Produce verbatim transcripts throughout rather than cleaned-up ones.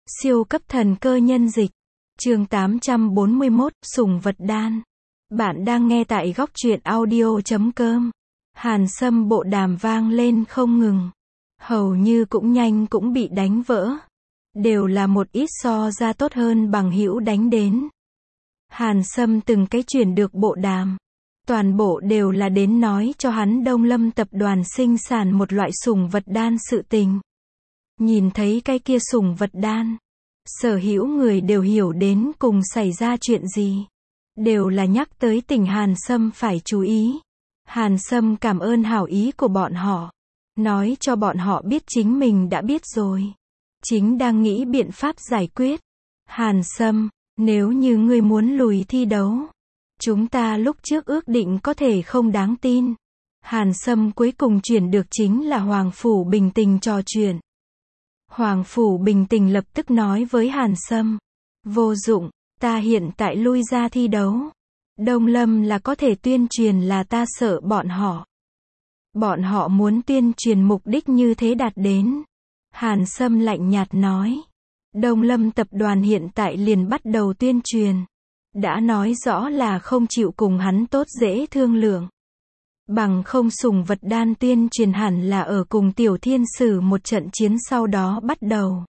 Siêu cấp thần cơ nhân dịch. Chương tám trăm bốn mươi mốt, sủng vật đan. Bạn đang nghe tại góc truyện audio chấm com. Hàn Sâm bộ đàm vang lên không ngừng. Hầu như cũng nhanh cũng bị đánh vỡ. Đều là một ít so ra tốt hơn bằng hữu đánh đến. Hàn Sâm từng cái chuyển được bộ đàm. Toàn bộ đều là đến nói cho hắn Đông Lâm tập đoàn sinh sản một loại sủng vật đan sự tình. Nhìn thấy cái kia sủng vật đan, sở hữu người đều hiểu đến cùng xảy ra chuyện gì. Đều là nhắc tới tình Hàn Sâm phải chú ý. Hàn Sâm cảm ơn hảo ý của bọn họ. Nói cho bọn họ biết chính mình đã biết rồi. Chính đang nghĩ biện pháp giải quyết. Hàn Sâm, nếu như ngươi muốn lùi thi đấu, chúng ta lúc trước ước định có thể không đáng tin. Hàn Sâm cuối cùng chuyển được chính là Hoàng Phủ Bình Tình trò chuyện. Hoàng Phủ Bình Tình lập tức nói với Hàn Sâm. Vô dụng, ta hiện tại lui ra thi đấu. Đông Lâm là có thể tuyên truyền là ta sợ bọn họ. Bọn họ muốn tuyên truyền mục đích như thế đạt đến. Hàn Sâm lạnh nhạt nói. Đông Lâm tập đoàn hiện tại liền bắt đầu tuyên truyền. Đã nói rõ là không chịu cùng hắn tốt dễ thương lượng. Bằng không sủng vật đan tuyên truyền hẳn là ở cùng Tiểu Thiên Sử một trận chiến sau đó bắt đầu.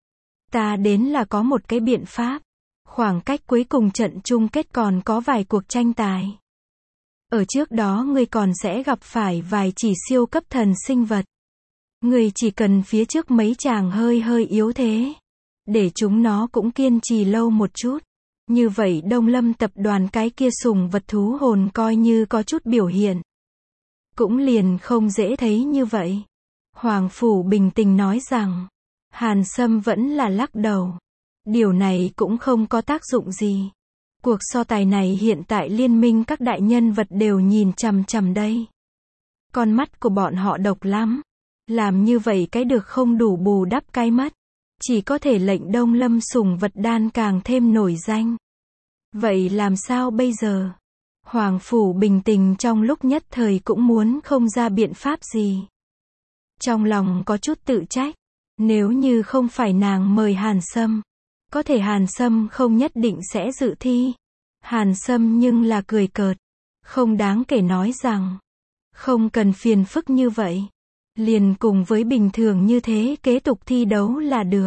Ta đến là có một cái biện pháp. Khoảng cách cuối cùng trận chung kết còn có vài cuộc tranh tài. Ở trước đó ngươi còn sẽ gặp phải vài chỉ siêu cấp thần sinh vật. Ngươi chỉ cần phía trước mấy chàng hơi hơi yếu thế. Để chúng nó cũng kiên trì lâu một chút. Như vậy Đông Lâm tập đoàn cái kia sủng vật thú hồn coi như có chút biểu hiện. Cũng liền không dễ thấy như vậy. Hoàng Phủ Bình Tình nói rằng. Hàn Sâm vẫn là lắc đầu. Điều này cũng không có tác dụng gì. Cuộc so tài này hiện tại liên minh các đại nhân vật đều nhìn chằm chằm đây. Con mắt của bọn họ độc lắm. Làm như vậy cái được không đủ bù đắp cái mất. Chỉ có thể lệnh Đông Lâm sủng vật đan càng thêm nổi danh. Vậy làm sao bây giờ? Hoàng Phủ Bình Tình trong lúc nhất thời cũng muốn không ra biện pháp gì. Trong lòng có chút tự trách. Nếu như không phải nàng mời Hàn Sâm, có thể Hàn Sâm không nhất định sẽ dự thi. Hàn Sâm nhưng là cười cợt. Không đáng kể nói rằng. Không cần phiền phức như vậy. Liền cùng với bình thường như thế kế tục thi đấu là được.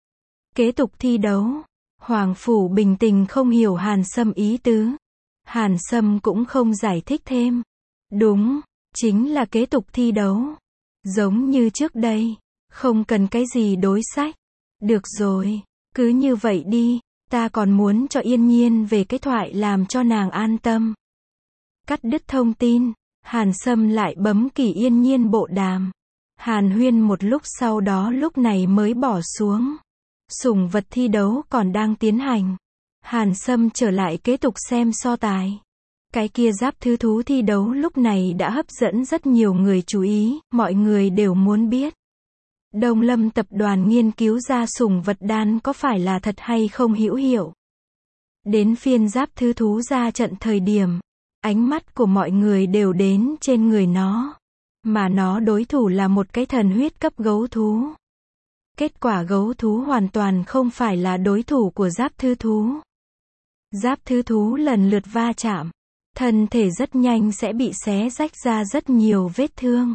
Kế tục thi đấu. Hoàng Phủ Bình Tình không hiểu Hàn Sâm ý tứ. Hàn Sâm cũng không giải thích thêm. Đúng, chính là kế tục thi đấu. Giống như trước đây. Không cần cái gì đối sách. Được rồi, cứ như vậy đi. Ta còn muốn cho Yên Nhiên về cái thoại làm cho nàng an tâm. Cắt đứt thông tin. Hàn Sâm lại bấm Kỷ Yên Nhiên bộ đàm. Hàn Huyên một lúc sau đó lúc này mới bỏ xuống. Sủng vật thi đấu còn đang tiến hành. Hàn Sâm trở lại kế tục xem so tài. Cái kia giáp thứ thú thi đấu lúc này đã hấp dẫn rất nhiều người chú ý, mọi người đều muốn biết. Đông Lâm tập đoàn nghiên cứu ra sủng vật đan có phải là thật hay không hữu hiệu. Đến phiên giáp thứ thú ra trận thời điểm, ánh mắt của mọi người đều đến trên người nó. Mà nó đối thủ là một cái thần huyết cấp gấu thú. Kết quả gấu thú hoàn toàn không phải là đối thủ của giáp thứ thú. Giáp thứ thú lần lượt va chạm. Thân thể rất nhanh sẽ bị xé rách ra rất nhiều vết thương.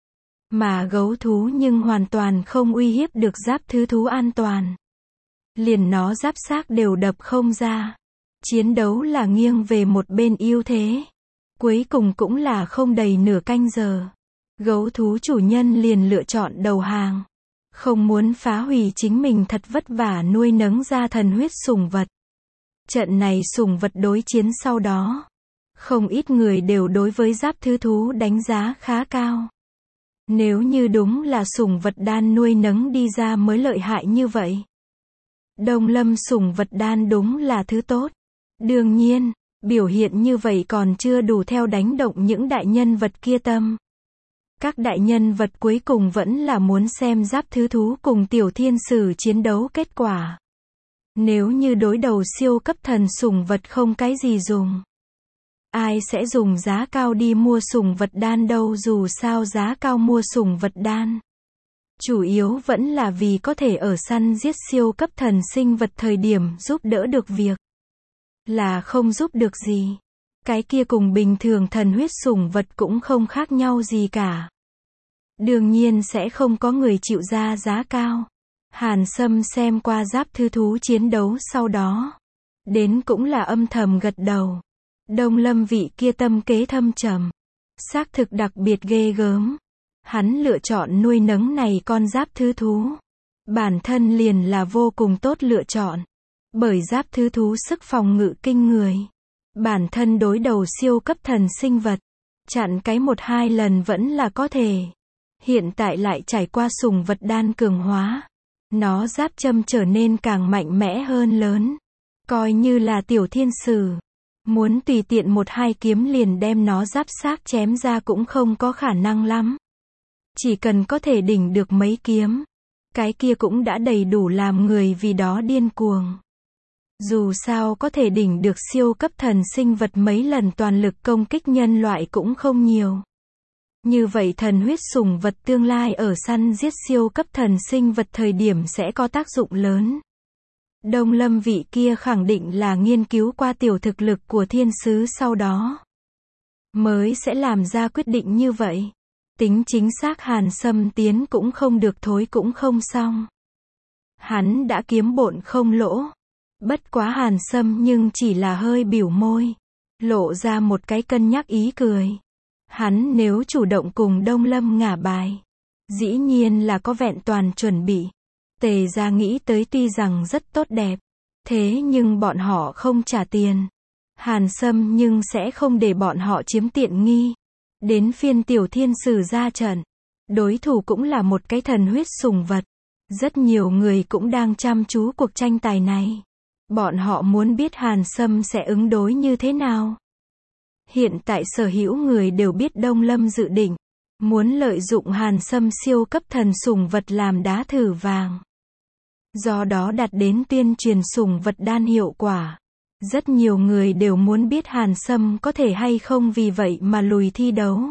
Mà gấu thú nhưng hoàn toàn không uy hiếp được giáp thứ thú an toàn. Liền nó giáp xác đều đập không ra. Chiến đấu là nghiêng về một bên ưu thế. Cuối cùng cũng là không đầy nửa canh giờ. Gấu thú chủ nhân liền lựa chọn đầu hàng. Không muốn phá hủy chính mình thật vất vả nuôi nấng ra thần huyết sủng vật. Trận này sủng vật đối chiến sau đó. Không ít người đều đối với giáp thứ thú đánh giá khá cao. Nếu như đúng là sủng vật đan nuôi nấng đi ra mới lợi hại như vậy. Đông Lâm sủng vật đan đúng là thứ tốt. Đương nhiên, biểu hiện như vậy còn chưa đủ theo đánh động những đại nhân vật kia tâm. Các đại nhân vật cuối cùng vẫn là muốn xem giáp thứ thú cùng Tiểu Thiên Sử chiến đấu kết quả. Nếu như đối đầu siêu cấp thần sủng vật không cái gì dùng. Ai sẽ dùng giá cao đi mua sủng vật đan đâu, dù sao giá cao mua sủng vật đan. Chủ yếu vẫn là vì có thể ở săn giết siêu cấp thần sinh vật thời điểm giúp đỡ được việc. Là không giúp được gì. Cái kia cùng bình thường thần huyết sủng vật cũng không khác nhau gì cả. Đương nhiên sẽ không có người chịu ra giá cao. Hàn Sâm xem qua giáp thư thú chiến đấu sau đó. Đến cũng là âm thầm gật đầu. Đông Lâm vị kia tâm kế thâm trầm. Xác thực đặc biệt ghê gớm. Hắn lựa chọn nuôi nấng này con giáp thư thú. Bản thân liền là vô cùng tốt lựa chọn. Bởi giáp thư thú sức phòng ngự kinh người. Bản thân đối đầu siêu cấp thần sinh vật. Chặn cái một hai lần vẫn là có thể. Hiện tại lại trải qua sủng vật đan cường hóa. Nó giáp châm trở nên càng mạnh mẽ hơn lớn. Coi như là tiểu thiên sử. Muốn tùy tiện một hai kiếm liền đem nó giáp xác chém ra cũng không có khả năng lắm. Chỉ cần có thể đỉnh được mấy kiếm. Cái kia cũng đã đầy đủ làm người vì đó điên cuồng. Dù sao có thể đỉnh được siêu cấp thần sinh vật mấy lần toàn lực công kích nhân loại cũng không nhiều. Như vậy thần huyết sủng vật tương lai ở săn giết siêu cấp thần sinh vật thời điểm sẽ có tác dụng lớn. Đông Lâm vị kia khẳng định là nghiên cứu qua tiểu thực lực của thiên sứ sau đó. Mới sẽ làm ra quyết định như vậy. Tính chính xác Hàn Sâm tiến cũng không được thối cũng không xong. Hắn đã kiếm bộn không lỗ. Bất quá Hàn Sâm nhưng chỉ là hơi biểu môi. Lộ ra một cái cân nhắc ý cười. Hắn nếu chủ động cùng Đông Lâm ngả bài. Dĩ nhiên là có vẹn toàn chuẩn bị. Tề gia nghĩ tới tuy rằng rất tốt đẹp. Thế nhưng bọn họ không trả tiền. Hàn Sâm nhưng sẽ không để bọn họ chiếm tiện nghi. Đến phiên tiểu thiên sử ra trận. Đối thủ cũng là một cái thần huyết sủng vật. Rất nhiều người cũng đang chăm chú cuộc tranh tài này. Bọn họ muốn biết Hàn Sâm sẽ ứng đối như thế nào. Hiện tại sở hữu người đều biết Đông Lâm dự định. Muốn lợi dụng Hàn Sâm siêu cấp thần sủng vật làm đá thử vàng. Do đó đạt đến tuyên truyền sủng vật đan hiệu quả. Rất nhiều người đều muốn biết Hàn Sâm có thể hay không vì vậy mà lùi thi đấu.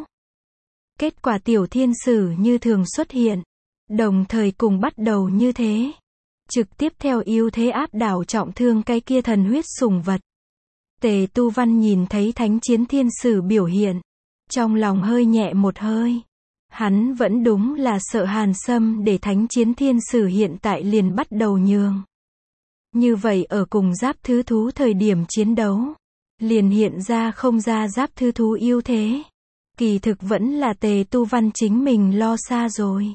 Kết quả tiểu thiên sử như thường xuất hiện. Đồng thời cùng bắt đầu như thế. Trực tiếp theo ưu thế áp đảo trọng thương cái kia thần huyết sủng vật. Tề Tu Văn nhìn thấy thánh chiến thiên sử biểu hiện. Trong lòng hơi nhẹ một hơi. Hắn vẫn đúng là sợ Hàn Sâm để thánh chiến thiên sử hiện tại liền bắt đầu nhường. Như vậy ở cùng giáp thứ thú thời điểm chiến đấu. Liền hiện ra không ra giáp thứ thú ưu thế. Kỳ thực vẫn là Tề Tu Văn chính mình lo xa rồi.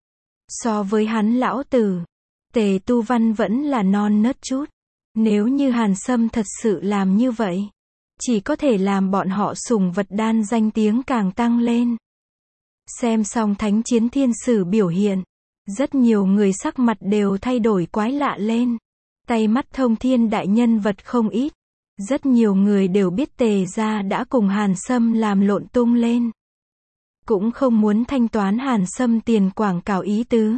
So với hắn lão tử. Tề Tu Văn vẫn là non nớt chút. Nếu như Hàn Sâm thật sự làm như vậy. Chỉ có thể làm bọn họ sủng vật đan danh tiếng càng tăng lên. Xem xong thánh chiến thiên sử biểu hiện. Rất nhiều người sắc mặt đều thay đổi quái lạ lên. Tay mắt thông thiên đại nhân vật không ít. Rất nhiều người đều biết Tề gia đã cùng Hàn Sâm làm lộn tung lên. Cũng không muốn thanh toán Hàn Sâm tiền quảng cáo ý tứ.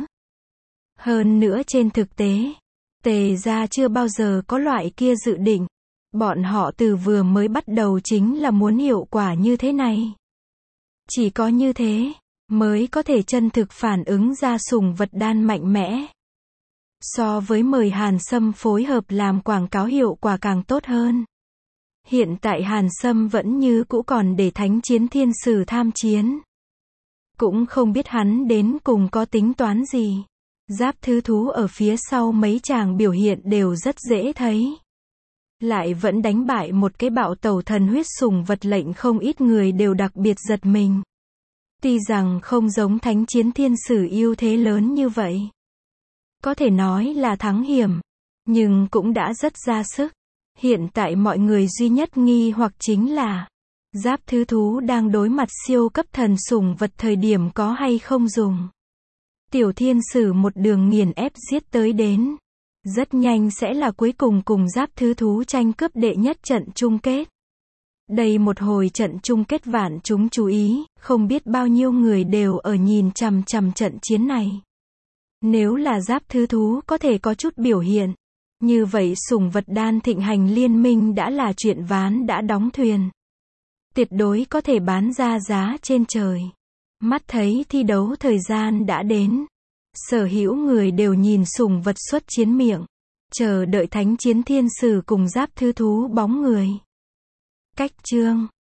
Hơn nữa trên thực tế, Tề gia chưa bao giờ có loại kia dự định. Bọn họ từ vừa mới bắt đầu chính là muốn hiệu quả như thế này. Chỉ có như thế, mới có thể chân thực phản ứng ra sủng vật đan mạnh mẽ. So với mời Hàn Sâm phối hợp làm quảng cáo hiệu quả càng tốt hơn. Hiện tại Hàn Sâm vẫn như cũ còn để thánh chiến thiên sử tham chiến. Cũng không biết hắn đến cùng có tính toán gì. Giáp thứ thú ở phía sau mấy chàng biểu hiện đều rất dễ thấy. Lại vẫn đánh bại một cái bạo tẩu thần huyết sủng vật lệnh không ít người đều đặc biệt giật mình. Tuy rằng không giống thánh chiến thiên sử ưu thế lớn như vậy. Có thể nói là thắng hiểm. Nhưng cũng đã rất ra sức. Hiện tại mọi người duy nhất nghi hoặc chính là giáp thứ thú đang đối mặt siêu cấp thần sủng vật thời điểm có hay không dùng. Tiểu thiên sử một đường nghiền ép giết tới đến. Rất nhanh sẽ là cuối cùng cùng giáp thứ thú tranh cướp đệ nhất trận chung kết. Đây một hồi trận chung kết vạn chúng chú ý, không biết bao nhiêu người đều ở nhìn chằm chằm trận chiến này. Nếu là giáp thứ thú có thể có chút biểu hiện. Như vậy sủng vật đan thịnh hành liên minh đã là chuyện ván đã đóng thuyền. Tuyệt đối có thể bán ra giá trên trời. Mắt thấy thi đấu thời gian đã đến. Sở hữu người đều nhìn sủng vật xuất chiến miệng. Chờ đợi thánh chiến thiên sử cùng giáp thư thú bóng người. Cách chương